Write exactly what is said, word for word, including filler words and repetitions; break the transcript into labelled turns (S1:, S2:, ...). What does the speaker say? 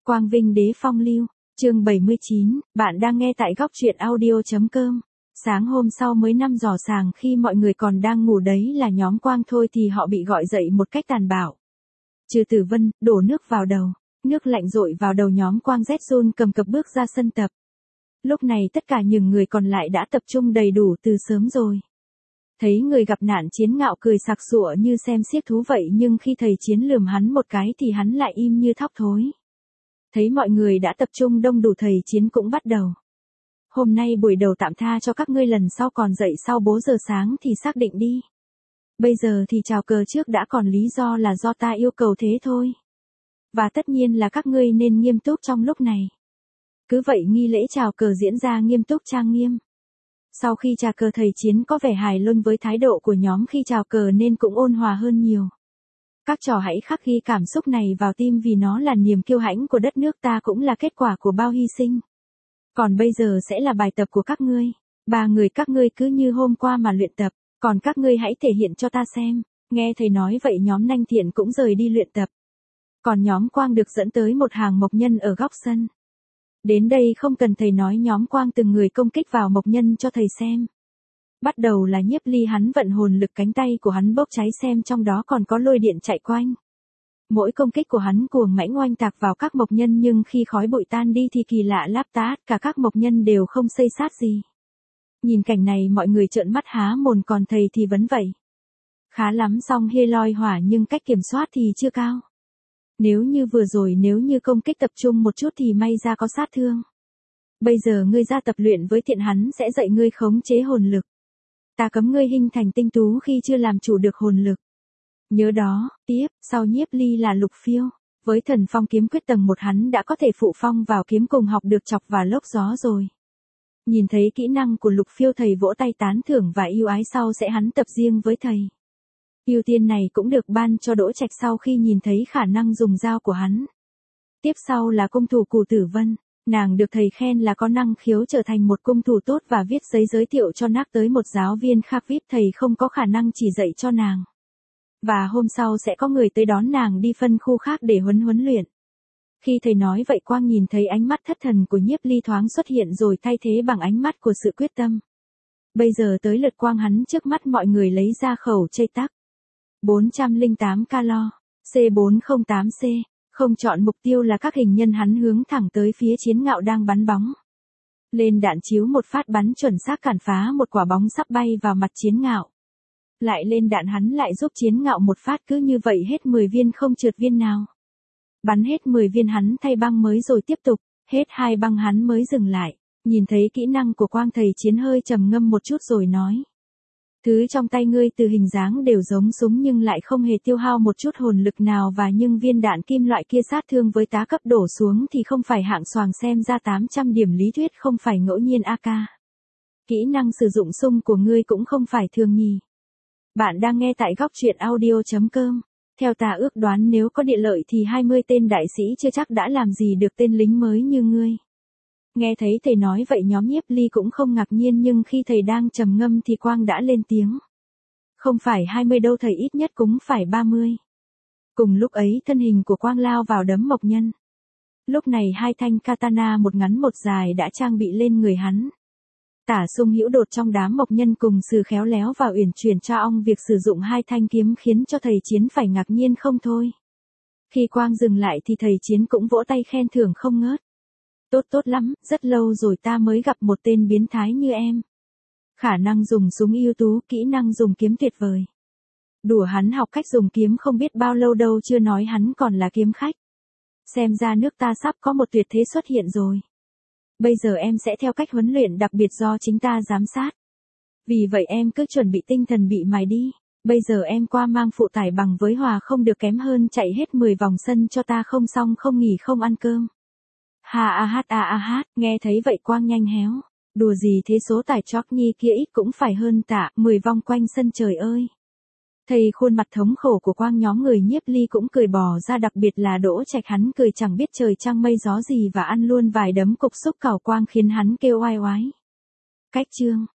S1: Quang Vinh Đế Phong Lưu, chương bảy mươi chín, bạn đang nghe tại góc truyện audio.com. Sáng hôm sau mới năm giờ sáng khi mọi người còn đang ngủ đấy là nhóm Quang thôi thì họ bị gọi dậy một cách tàn bạo. Trừ Tử Vân, đổ nước vào đầu, nước lạnh dội vào đầu nhóm Quang rét run cầm cập bước ra sân tập. Lúc này tất cả những người còn lại đã tập trung đầy đủ từ sớm rồi. Thấy người gặp nạn Chiến ngạo cười sặc sụa như xem xiếc thú vậy, nhưng khi thầy Chiến lườm hắn một cái thì hắn lại im như thóc thối. Thấy mọi người đã tập trung đông đủ, thầy Chiến cũng bắt đầu. Hôm nay buổi đầu tạm tha cho các ngươi, lần sau còn dậy sau bốn giờ sáng thì xác định đi. Bây giờ thì chào cờ trước đã, còn lý do là do ta yêu cầu thế thôi. Và tất nhiên là các ngươi nên nghiêm túc trong lúc này. Cứ vậy nghi lễ chào cờ diễn ra nghiêm túc trang nghiêm. Sau khi chào cờ, thầy Chiến có vẻ hài lòng với thái độ của nhóm khi chào cờ nên cũng ôn hòa hơn nhiều. Các trò hãy khắc ghi cảm xúc này vào tim vì nó là niềm kiêu hãnh của đất nước ta, cũng là kết quả của bao hy sinh. Còn bây giờ sẽ là bài tập của các ngươi. Ba người các ngươi cứ như hôm qua mà luyện tập, còn các ngươi hãy thể hiện cho ta xem. Nghe thầy nói vậy nhóm Nanh Thiện cũng rời đi luyện tập. Còn nhóm Quang được dẫn tới một hàng mộc nhân ở góc sân. Đến đây không cần thầy nói, nhóm Quang từng người công kích vào mộc nhân cho thầy xem. Bắt đầu là Nhiếp Ly, hắn vận hồn lực, cánh tay của hắn bốc cháy, xem trong đó còn có lôi điện chạy quanh. Mỗi công kích của hắn cuồng mãnh oanh tạc vào các mộc nhân, nhưng khi khói bụi tan đi thì kỳ lạ láp tát, cả các mộc nhân đều không xây sát gì. Nhìn cảnh này mọi người trợn mắt há mồm, còn thầy thì vẫn vậy. Khá lắm, song hê loi hỏa nhưng cách kiểm soát thì chưa cao. Nếu như vừa rồi nếu như công kích tập trung một chút thì may ra có sát thương. Bây giờ ngươi ra tập luyện với Thiện, hắn sẽ dạy ngươi khống chế hồn lực. Ta cấm ngươi hình thành tinh tú khi chưa làm chủ được hồn lực. Nhớ đó. Tiếp, sau Nhiếp Ly là Lục Phiêu. Với thần phong kiếm quyết tầng một hắn đã có thể phụ phong vào kiếm cùng học được chọc và lốc gió rồi. Nhìn thấy kỹ năng của Lục Phiêu, thầy vỗ tay tán thưởng và yêu ái, sau sẽ hắn tập riêng với thầy. Ưu tiên này cũng được ban cho Đỗ Trạch sau khi nhìn thấy khả năng dùng dao của hắn. Tiếp sau là cung thủ Cù Tử Vân. Nàng được thầy khen là có năng khiếu trở thành một cung thủ tốt và viết giấy giới thiệu cho nàng tới một giáo viên khác vê i pê, thầy không có khả năng chỉ dạy cho nàng. Và hôm sau sẽ có người tới đón nàng đi phân khu khác để huấn huấn luyện. Khi thầy nói vậy, Quang nhìn thấy ánh mắt thất thần của Nhiếp Ly thoáng xuất hiện rồi thay thế bằng ánh mắt của sự quyết tâm. Bây giờ tới lượt Quang, hắn trước mắt mọi người lấy ra khẩu chây tắc. bốn trăm lẻ tám calo, C bốn không tám C. Không chọn mục tiêu là các hình nhân, hắn hướng thẳng tới phía Chiến ngạo đang bắn bóng. Lên đạn chiếu một phát bắn chuẩn xác cản phá một quả bóng sắp bay vào mặt Chiến ngạo. Lại lên đạn, hắn lại giúp Chiến ngạo một phát, cứ như vậy hết mười viên không trượt viên nào. Bắn hết mười viên hắn thay băng mới rồi tiếp tục, hết hai băng hắn mới dừng lại. Nhìn thấy kỹ năng của Quang, thầy Chiến hơi trầm ngâm một chút rồi nói. Thứ trong tay ngươi từ hình dáng đều giống súng nhưng lại không hề tiêu hao một chút hồn lực nào, và nhưng viên đạn kim loại kia sát thương với tá cấp đổ xuống thì không phải hạng xoàng, xem ra tám trăm điểm lý thuyết không phải ngẫu nhiên a ca. Kỹ năng sử dụng sung của ngươi cũng không phải thường nhỉ. Bạn đang nghe tại góc truyện audio.com. Theo ta ước đoán nếu có địa lợi thì hai mươi tên đại sĩ chưa chắc đã làm gì được tên lính mới như ngươi. Nghe thấy thầy nói vậy nhóm Nhiếp Ly cũng không ngạc nhiên, nhưng khi thầy đang trầm ngâm thì Quang đã lên tiếng. Không phải hai mươi đâu thầy, ít nhất cũng phải ba mươi. Cùng lúc ấy thân hình của Quang lao vào đấm mộc nhân. Lúc này hai thanh katana một ngắn một dài đã trang bị lên người hắn. Tả Sung Hữu đột trong đám mộc nhân cùng sự khéo léo và uyển chuyển cho ong, việc sử dụng hai thanh kiếm khiến cho thầy Chiến phải ngạc nhiên không thôi. Khi Quang dừng lại thì thầy Chiến cũng vỗ tay khen thưởng không ngớt. Tốt tốt lắm, rất lâu rồi ta mới gặp một tên biến thái như em. Khả năng dùng súng ưu tú, kỹ năng dùng kiếm tuyệt vời. Đùa, hắn học cách dùng kiếm không biết bao lâu đâu, chưa nói hắn còn là kiếm khách. Xem ra nước ta sắp có một tuyệt thế xuất hiện rồi. Bây giờ em sẽ theo cách huấn luyện đặc biệt do chính ta giám sát. Vì vậy em cứ chuẩn bị tinh thần bị mài đi. Bây giờ em qua mang phụ tải bằng với Hòa không được kém hơn, chạy hết mười vòng sân cho ta, không xong không nghỉ không ăn cơm. Ha a hát a a hát, nghe thấy vậy Quang nhanh héo. Đùa gì thế, số tải chót nhi kia ít cũng phải hơn tạ, mười vòng quanh sân, trời ơi. Thầy khuôn mặt thống khổ của Quang, nhóm người Nhiếp Ly cũng cười bò ra, đặc biệt là Đỗ Trạch, hắn cười chẳng biết trời trăng mây gió gì và ăn luôn vài đấm cục xúc cào Quang khiến hắn kêu oai oái. Cách chương,